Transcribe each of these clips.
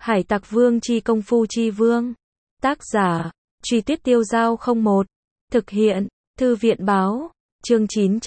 Hải Tặc Vương chi công phu chi vương. Tác giả, Truy Tuyết Tiêu Dao 01. Thực hiện, Thư viện báo. Chương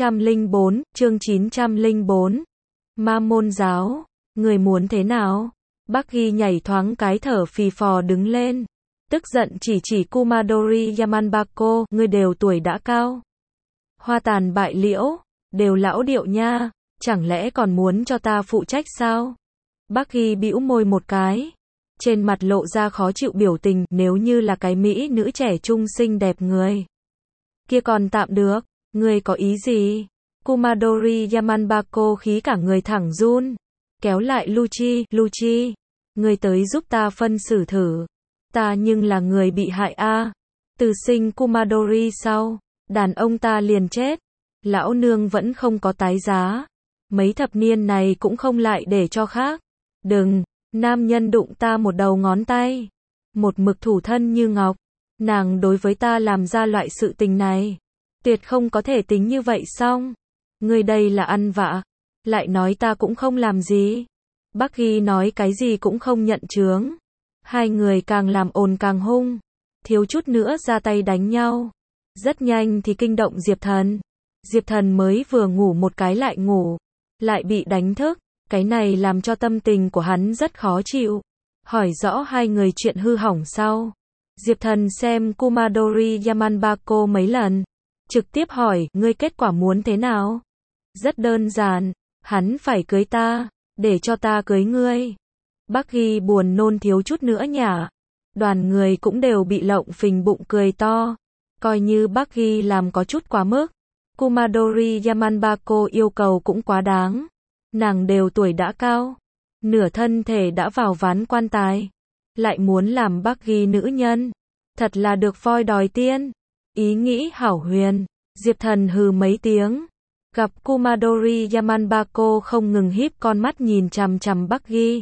904. Ma môn giáo. Người muốn thế nào? Bucky nhảy thoáng cái thở phì phò đứng lên. Tức giận chỉ Kumadori Yamanbako, ngươi đều tuổi đã cao. Hoa tàn bại liễu, đều lão điệu nha, chẳng lẽ còn muốn cho ta phụ trách sao? Bucky bĩu môi một cái. Trên mặt lộ ra khó chịu biểu tình, nếu như là cái mỹ nữ trẻ trung xinh đẹp người kia còn tạm được, ngươi có ý gì? Kumadori Yamanbako khí cả người thẳng run, kéo lại Luchi, ngươi tới giúp ta phân xử thử, ta nhưng là người bị hại a. Từ sinh Kumadori sau, đàn ông ta liền chết, lão nương vẫn không có tái giá, mấy thập niên này cũng không lại để cho khác. Đừng, nam nhân đụng ta một đầu ngón tay, một mực thủ thân như ngọc, nàng đối với ta làm ra loại sự tình này, tuyệt không có thể tính như vậy xong. Ngươi đây là ăn vạ, lại nói ta cũng không làm gì. Bucky nói cái gì cũng không nhận chướng. Hai người càng làm ồn càng hung, thiếu chút nữa ra tay đánh nhau. Rất nhanh thì kinh động Diệp Thần. Diệp Thần mới vừa ngủ một cái lại ngủ, lại bị đánh thức. Cái này làm cho tâm tình của hắn rất khó chịu. Hỏi rõ hai người chuyện hư hỏng sau, Diệp Thần xem Kumadori Yamanbako mấy lần, trực tiếp hỏi, ngươi kết quả muốn thế nào? Rất đơn giản, hắn phải cưới ta, để cho ta cưới ngươi. Bucky buồn nôn thiếu chút nữa nhả. Đoàn người cũng đều bị lộng phình bụng cười to, coi như Bucky làm có chút quá mức. Kumadori Yamanbako yêu cầu cũng quá đáng. Nàng đều tuổi đã cao, nửa thân thể đã vào ván quan tài, lại muốn làm Bucky nữ nhân, thật là được voi đòi tiên. Ý nghĩ hảo huyền. Diệp Thần hừ mấy tiếng, gặp Kumadori Yamanbako không ngừng híp con mắt nhìn chằm chằm Bucky.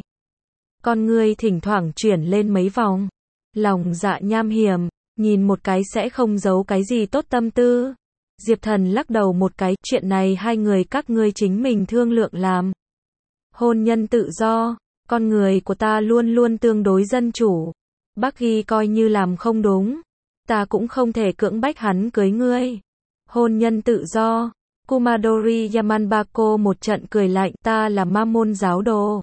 Con ngươi thỉnh thoảng chuyển lên mấy vòng, lòng dạ nham hiểm, nhìn một cái sẽ không giấu cái gì tốt tâm tư. Diệp Thần lắc đầu một cái, chuyện này hai người các ngươi chính mình thương lượng làm. Hôn nhân tự do, con người của ta luôn luôn tương đối dân chủ. Bucky coi như làm không đúng, ta cũng không thể cưỡng bách hắn cưới ngươi. Hôn nhân tự do. Kumadori Yamanbako một trận cười lạnh, ta là ma môn giáo đồ.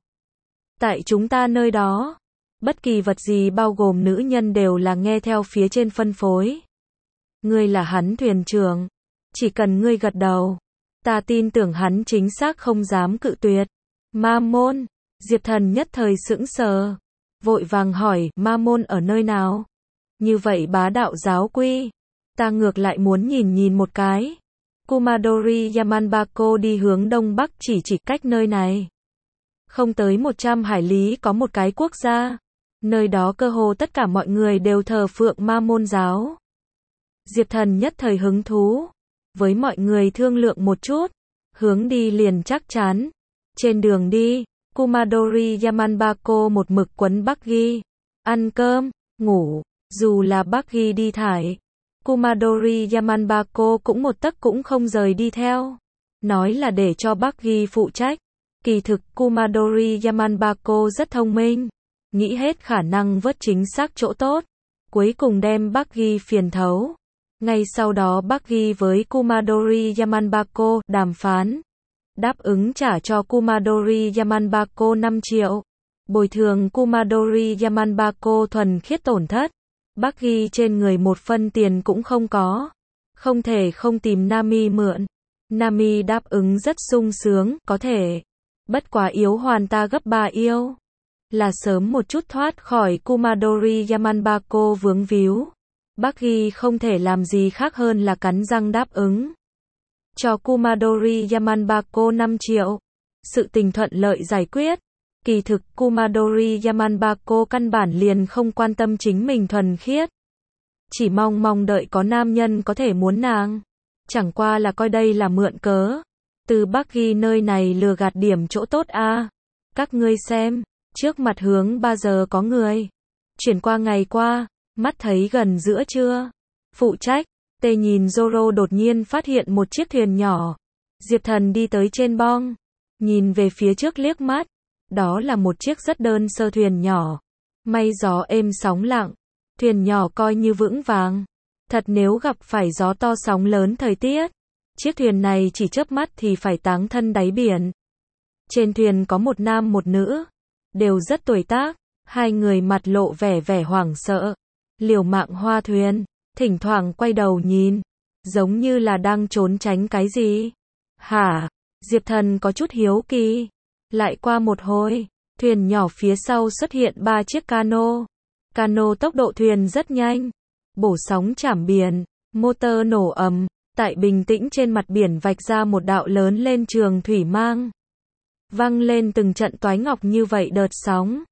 Tại chúng ta nơi đó, bất kỳ vật gì bao gồm nữ nhân đều là nghe theo phía trên phân phối. Ngươi là hắn thuyền trưởng, chỉ cần ngươi gật đầu, ta tin tưởng hắn chính xác không dám cự tuyệt. Ma môn. Diệp Thần nhất thời sững sờ, vội vàng hỏi, ma môn ở nơi nào? Như vậy bá đạo giáo quy, ta ngược lại muốn nhìn một cái. Kumadori Yamanbako đi hướng đông bắc, chỉ cách nơi này không tới 100 hải lý có một cái quốc gia, nơi đó cơ hồ tất cả mọi người đều thờ phượng ma môn giáo. Diệp Thần nhất thời hứng thú, với mọi người thương lượng một chút, hướng đi liền chắc chắn. Trên đường đi, Kumadori Yamanbako một mực quấn Bucky, ăn cơm, ngủ, dù là Bucky đi thải, Kumadori Yamanbako cũng một tấc cũng không rời đi theo, nói là để cho Bucky phụ trách. Kỳ thực Kumadori Yamanbako rất thông minh, nghĩ hết khả năng vớt chính xác chỗ tốt, cuối cùng đem Bucky phiền thấu. Ngay sau đó Bucky với Kumadori Yamanbako đàm phán, đáp ứng trả cho Kumadori Yamanbako 5 triệu, bồi thường Kumadori Yamanbako thuần khiết tổn thất. Bucky trên người một phân tiền cũng không có, không thể không tìm Nami mượn. Nami đáp ứng rất sung sướng, có thể, bất quá yếu hoàn ta gấp 3 yêu, là sớm một chút thoát khỏi Kumadori Yamanbako vướng víu. Bucky không thể làm gì khác hơn là cắn răng đáp ứng cho Kumadori Yamanbako 5 triệu. Sự tình thuận lợi giải quyết. Kỳ thực Kumadori Yamanbako căn bản liền không quan tâm chính mình thuần khiết, chỉ mong đợi có nam nhân có thể muốn nàng, chẳng qua là coi đây là mượn cớ, từ Bucky nơi này lừa gạt điểm chỗ tốt a. Các ngươi xem, trước mặt hướng 3 giờ có người chuyển qua ngày qua, mắt thấy gần giữa trưa. Phụ trách, tê nhìn Zoro đột nhiên phát hiện một chiếc thuyền nhỏ. Diệp Thần đi tới trên bong, nhìn về phía trước liếc mắt, đó là một chiếc rất đơn sơ thuyền nhỏ, May gió êm sóng lặng, thuyền nhỏ coi như vững vàng. Thật nếu gặp phải gió to sóng lớn thời tiết, chiếc thuyền này chỉ chớp mắt thì phải táng thân đáy biển. Trên thuyền có một nam một nữ, đều rất tuổi tác, hai người mặt lộ vẻ hoảng sợ, liều mạng hoa thuyền, thỉnh thoảng quay đầu nhìn, giống như là đang trốn tránh cái gì. Hả? Diệp Thần có chút hiếu kỳ. Lại qua một hồi, thuyền nhỏ phía sau xuất hiện 3 chiếc cano. Cano tốc độ thuyền rất nhanh, bổ sóng chảm biển, motor nổ ầm, tại bình tĩnh trên mặt biển vạch ra một đạo lớn lên trường thủy mang. Vang lên từng trận toái ngọc như vậy đợt sóng.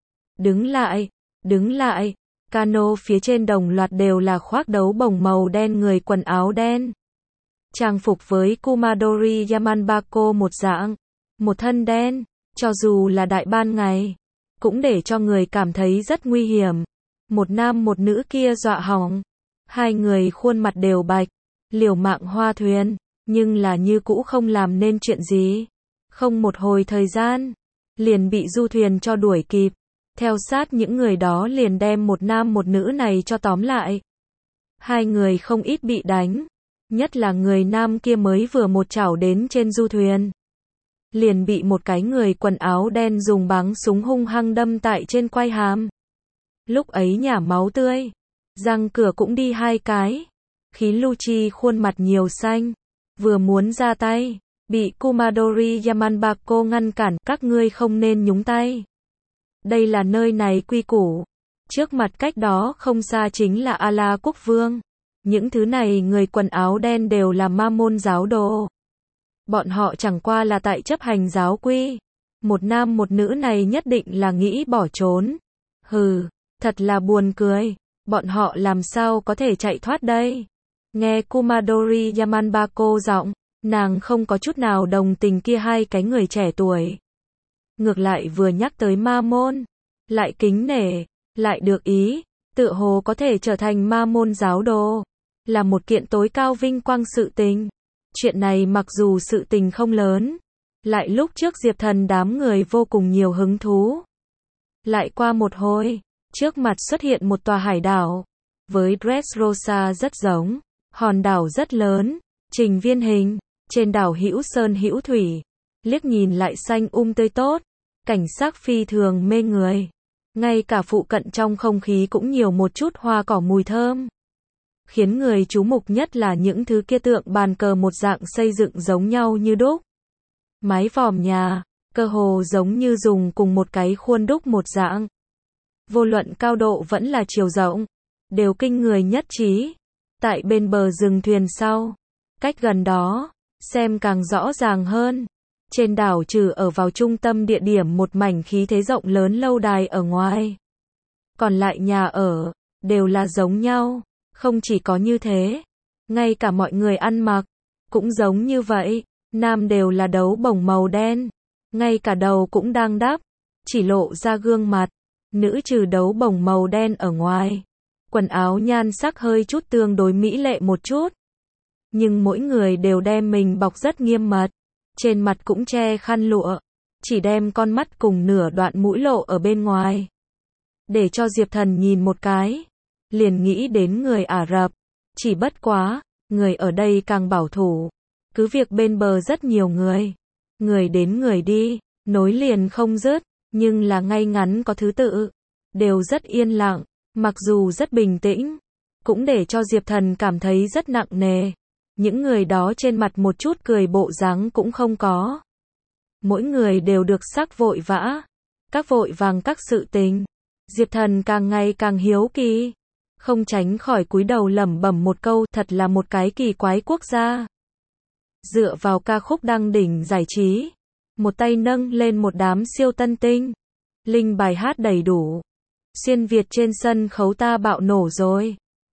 Đứng lại, cano phía trên đồng loạt đều là khoác đấu bồng màu đen người quần áo đen. Trang phục với Kumadori Yamanbako một dạng, một thân đen, cho dù là đại ban ngày, cũng để cho người cảm thấy rất nguy hiểm. Một nam một nữ kia dọa hỏng, hai người khuôn mặt đều bạch, liều mạng hoa thuyền, nhưng là như cũ không làm nên chuyện gì. Không một hồi thời gian, liền bị du thuyền cho đuổi kịp, theo sát những người đó liền đem một nam một nữ này cho tóm lại. Hai người không ít bị đánh, nhất là người nam kia mới vừa một chảo đến trên du thuyền, liền bị một cái người quần áo đen dùng báng súng hung hăng đâm tại trên quai hàm. Lúc ấy nhả máu tươi, răng cửa cũng đi 2 cái. Khí lưu chi khuôn mặt nhiều xanh, vừa muốn ra tay, bị Kumadori Yamanbako ngăn cản, các ngươi không nên nhúng tay. Đây là nơi này quy củ. Trước mặt cách đó không xa chính là A-la quốc vương. Những thứ này người quần áo đen đều là ma môn giáo đồ. Bọn họ chẳng qua là tại chấp hành giáo quy. Một nam một nữ này nhất định là nghĩ bỏ trốn. Hừ, thật là buồn cười. Bọn họ làm sao có thể chạy thoát đây? Nghe Kumadori Yamanbako giọng, nàng không có chút nào đồng tình kia hai cái người trẻ tuổi. Ngược lại vừa nhắc tới ma môn, lại kính nể, lại được ý, tựa hồ có thể trở thành ma môn giáo đồ, là một kiện tối cao vinh quang sự tình. Chuyện này mặc dù sự tình không lớn, lại lúc trước Diệp Thần đám người vô cùng nhiều hứng thú. Lại qua một hồi, trước mặt xuất hiện một tòa hải đảo, với Dressrosa rất giống, hòn đảo rất lớn, trình viên hình, trên đảo hữu sơn hữu thủy, liếc nhìn lại xanh tươi tốt, cảnh sắc phi thường mê người. Ngay cả phụ cận trong không khí cũng nhiều một chút hoa cỏ mùi thơm. Khiến người chú mục nhất là những thứ kia tượng bàn cờ một dạng xây dựng giống nhau như đúc. Mái vòm nhà, cơ hồ giống như dùng cùng một cái khuôn đúc một dạng. Vô luận cao độ vẫn là chiều rộng, đều kinh người nhất trí. Tại bên bờ rừng thuyền sau, cách gần đó, xem càng rõ ràng hơn. Trên đảo trừ ở vào trung tâm địa điểm một mảnh khí thế rộng lớn lâu đài ở ngoài. Còn lại nhà ở, đều là giống nhau. Không chỉ có như thế, ngay cả mọi người ăn mặc, cũng giống như vậy. Nam đều là đấu bổng màu đen, ngay cả đầu cũng đang đắp, chỉ lộ ra gương mặt. Nữ trừ đấu bổng màu đen ở ngoài, quần áo nhan sắc hơi chút tương đối mỹ lệ một chút. Nhưng mỗi người đều đem mình bọc rất nghiêm mật, trên mặt cũng che khăn lụa, chỉ đem con mắt cùng nửa đoạn mũi lộ ở bên ngoài. Để cho Diệp Thần nhìn một cái, liền nghĩ đến người Ả Rập, chỉ bất quá, người ở đây càng bảo thủ. Cứ việc bên bờ rất nhiều người đến người đi, nối liền không dứt, nhưng là ngay ngắn có thứ tự, đều rất yên lặng, mặc dù rất bình tĩnh, cũng để cho Diệp Thần cảm thấy rất nặng nề. Những người đó trên mặt một chút cười bộ dáng cũng không có. Mỗi người đều được sắc vội vã, các vội vàng các sự tình. Diệp Thần càng ngày càng hiếu kỳ, không tránh khỏi cúi đầu lẩm bẩm một câu, thật là một cái kỳ quái quốc gia. Dựa vào ca khúc đăng đỉnh giải trí, một tay nâng lên một đám siêu tân tinh, linh bài hát đầy đủ. Xuyên Việt trên sân khấu ta bạo nổ rồi.